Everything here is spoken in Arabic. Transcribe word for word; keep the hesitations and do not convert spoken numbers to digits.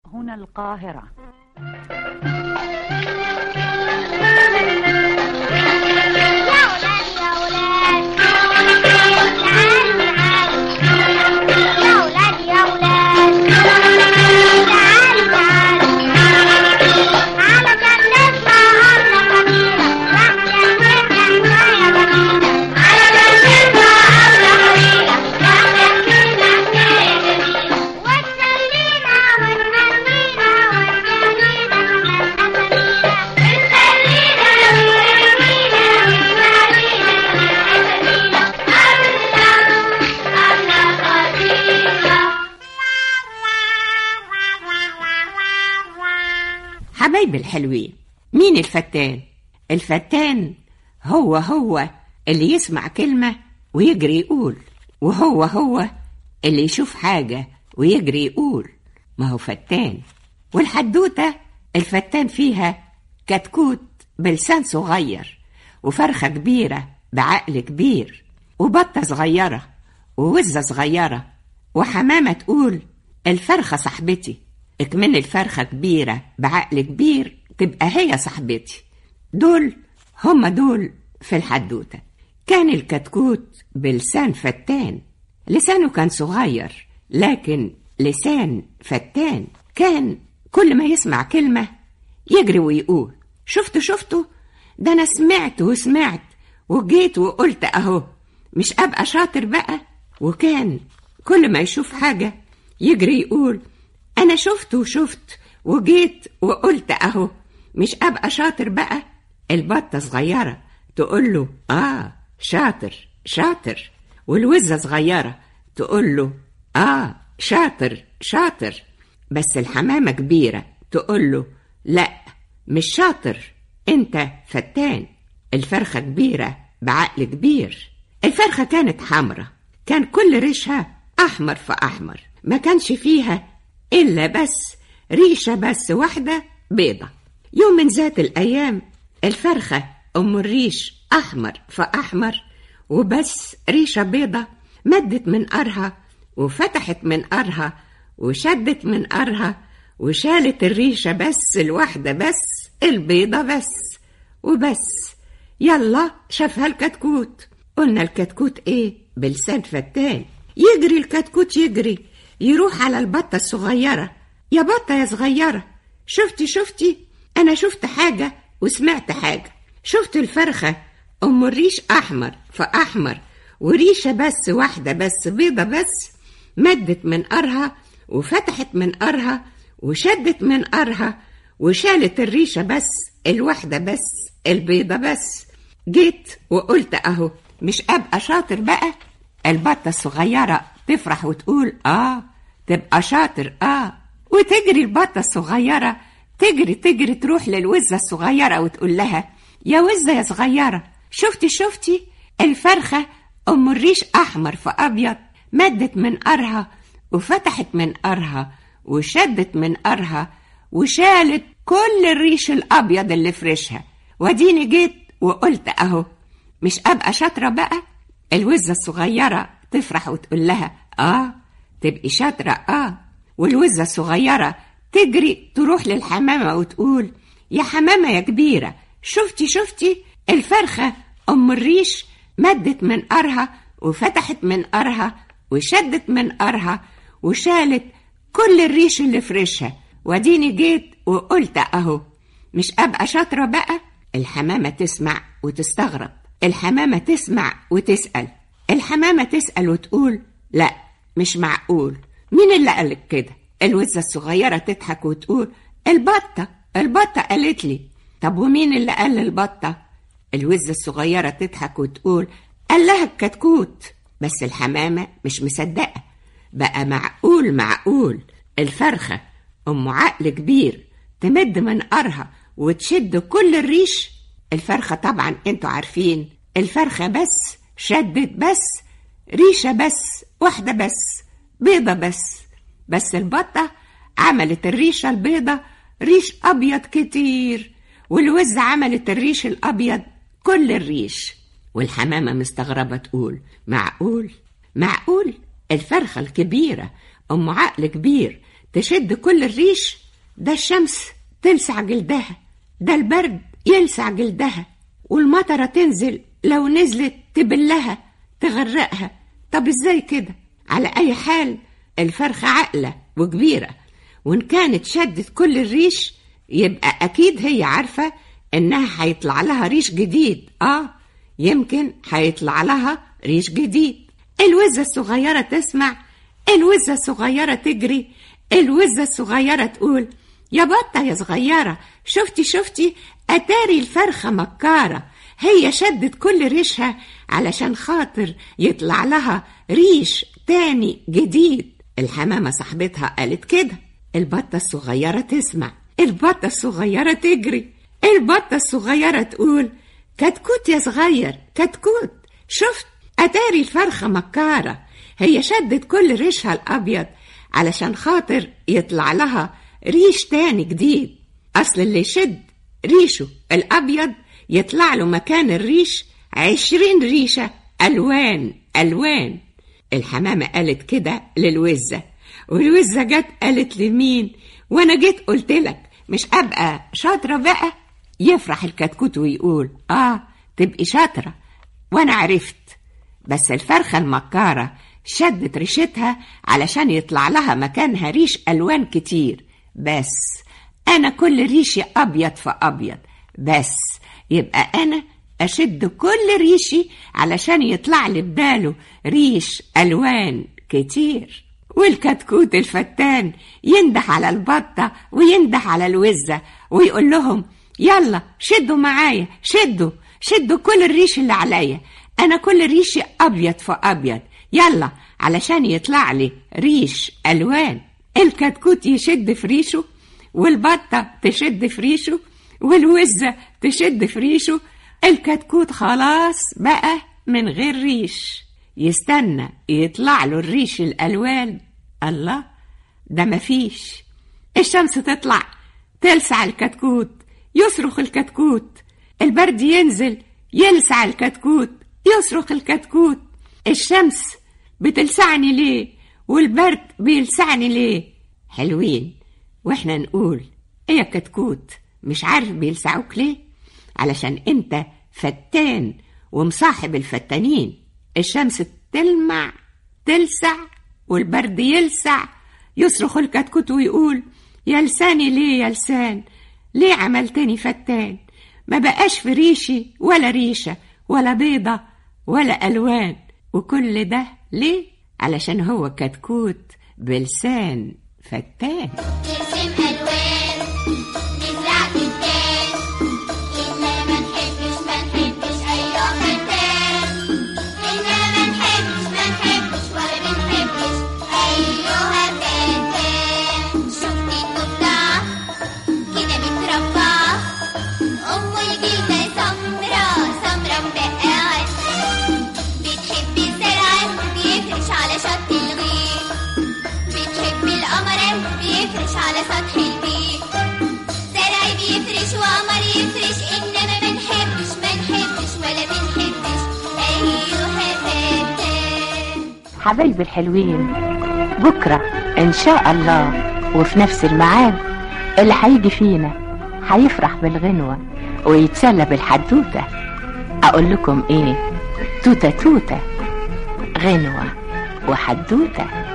هنا القاهرة. حبايب الحلوين، مين الفتان؟ الفتان هو هو اللي يسمع كلمة ويجري يقول، وهو هو اللي يشوف حاجة ويجري يقول، ما هو فتان. والحدوتة الفتان فيها كتكوت بلسان صغير، وفرخة كبيرة بعقل كبير، وبطة صغيرة ووزة صغيرة، وحمامة تقول الفرخة صاحبتي، اكمن الفرخة كبيرة بعقل كبير تبقى هي صاحبتي. دول هم دول في الحدوتة. كان الكتكوت بلسان فتان، لسانه كان صغير لكن لسان فتان. كان كل ما يسمع كلمة يجري ويقول شفتوا شفتوا، ده أنا سمعت وسمعت وجيت وقلت أهو، مش أبقى شاطر بقى. وكان كل ما يشوف حاجة يجري يقول أنا شفت وشفت وجيت وقلت أهو، مش أبقى شاطر بقى. البطة صغيرة تقول له آه شاطر شاطر، والوزة صغيرة تقول له آه شاطر شاطر. بس الحمامة كبيرة تقول له لا مش شاطر، أنت فتان. الفرخة كبيرة بعقل كبير. الفرخة كانت حمرة، كان كل ريشها أحمر فأحمر، ما كانش فيها إلا بس ريشة بس واحدة بيضة. يوم من ذات الأيام الفرخة أم الريش أحمر فأحمر وبس ريشة بيضة مدت من قرها وفتحت من قرها وشدت من قرها وشالت الريشة بس الواحدة بس البيضة بس وبس. يلا شافها الكتكوت. قلنا الكتكوت إيه؟ بلسان فتان. يجري الكتكوت يجري يروح على البطة الصغيرة، يا بطة يا صغيرة، شفتي شفتي، أنا شفت حاجة وسمعت حاجة. شفت الفرخة أم الريش أحمر فأحمر وريشة بس واحدة بس بيضة بس مدت من قرها وفتحت من قرها وشدت من قرها وشالت الريشة بس الواحدة بس البيضة بس. جيت وقلت أهو، مش أبقى شاطر بقى. البطة الصغيرة تفرح وتقول آه تبقى شاطر آه، وتجري البطة الصغيرة تجري تجري تروح للوزة الصغيرة وتقول لها يا وزة يا صغيرة، شفتي شفتي الفرخة أم الريش أحمر فأبيض مدت من قرها وفتحت من قرها وشدت من قرها وشالت كل الريش الأبيض اللي في ريشها، وديني جيت وقلت أهو، مش أبقى شاطرة بقى. الوزة الصغيرة تفرح وتقول لها آه تبقي شاطرة آه، والوزة الصغيرة تجري تروح للحمامة وتقول يا حمامة يا كبيرة، شفتي شفتي الفرخة أم الريش مدت من قرها وفتحت من قرها وشدت من قرها وشالت كل الريش اللي في ريشها، وديني جيت وقلت أهو، مش أبقى شاطرة بقى. الحمامة تسمع وتستغرب، الحمامة تسمع وتسأل، الحمامة تسأل وتقول لا مش معقول، مين اللي قالك كده؟ الوزة الصغيرة تضحك وتقول البطة البطة قالت لي. طب ومين اللي قال البطة؟ الوزة الصغيرة تضحك وتقول قال لها الكتكوت. بس الحمامة مش مصدقة، بقى معقول معقول الفرخة أم عقل كبير تمد من قرها وتشد كل الريش؟ الفرخة طبعا انتوا عارفين الفرخة بس شدت بس ريشة بس واحدة بس بيضة بس، بس البطة عملت الريشة البيضة ريش أبيض كتير، والوزة عملت الريش الأبيض كل الريش. والحمامة مستغربة تقول معقول معقول الفرخة الكبيرة أم عقل كبير تشد كل الريش، ده الشمس تلسع جلدها، ده البرد يلسع جلدها، والمطرة تنزل لو نزلت تبلها تغرقها. طب ازاي كده؟ على اي حال الفرخة عاقلة وكبيرة، وان كانت شدت كل الريش يبقى اكيد هي عارفة انها هيطلع لها ريش جديد. اه يمكن هيطلع لها ريش جديد. الوزة الصغيرة تسمع، الوزة الصغيرة تجري، الوزة الصغيرة تقول يا بطة يا صغيرة، شفتي شفتي أتاري الفرخة مكارة، هي شدت كل ريشها علشان خاطر يطلع لها ريش تاني جديد. الحمامة صاحبتها قالت كده. البطة الصغيرة تسمع، البطة الصغيرة تجري، البطة الصغيرة تقول كتكوت يا صغير، كتكوت، شفت أتاري الفرخة مكارة، هي شدت كل ريشها الأبيض علشان خاطر يطلع لها ريش تاني جديد. أصل اللي يشد ريشه الأبيض يطلع له مكان الريش عشرين ريشة ألوان ألوان. الحمامة قالت كده للوزة، والوزة جت قالت لمين؟ وأنا جيت قلت لك مش أبقى شاطرة بقى؟ يفرح الكتكوت ويقول آه تبقي شاطرة وأنا عرفت، بس الفرخة المكارة شدت ريشتها علشان يطلع لها مكانها ريش ألوان كتير، بس أنا كل ريشي أبيض فأبيض، بس يبقى أنا أشد كل ريشي علشان يطلع لي بداله ريش ألوان كتير. والكتكوت الفتان ينده على البطة وينده على الوزة ويقول لهم يلا شدوا معايا، شدوا شدوا كل الريش اللي عليا، أنا كل ريشي أبيض فأبيض، يلا علشان يطلع لي ريش ألوان. الكتكوت يشد في ريشه، والبطة تشد في ريشه، والوزة تشد في ريشه. الكتكوت خلاص بقى من غير ريش، يستنى يطلع له الريش الألوان. الله، ده مفيش. الشمس تطلع تلسع الكتكوت، يصرخ الكتكوت. البرد ينزل يلسع الكتكوت، يصرخ الكتكوت. الشمس بتلسعني ليه والبرد بيلسعني ليه؟ حلوين. واحنا نقول ايه يا كتكوت، مش عارف بيلسعوك ليه؟ علشان انت فتان ومصاحب الفتانين. الشمس تلمع تلسع والبرد يلسع، يصرخ الكتكوت ويقول يا لساني ليه يا لسان، ليه عملتني فتان؟ ما بقاش في ريشي ولا ريشة ولا بيضة ولا ألوان، وكل ده ليه؟ علشان هو كتكوت بلسان فتان. نرسم ألوان نزرع فتان، إننا ما نحبش ما نحبش أيوة فتان، إننا ما نحبش ما نحبش ولا بنحبش أيوة فتان. شفتي الضفدع كده متربعة، أم الجلدة سمرا سمرا مدقعة، بتحب الزرع بيفرش على شط الغيط، بتحب القمر بيفرش على سطح البيت، زرع بيفرش وقمر يفرش، إنما ما نحبش ما نحبش ولا بنحبش أيوة فتان. حبايبي الحلوين، بكرة إن شاء الله وفي نفس الميعاد اللي هيجي فينا هيفرح بالغنوة ويتسلى بالحدوتة. أقول لكم إيه؟ توتة توتة، غنوة وحدوتة.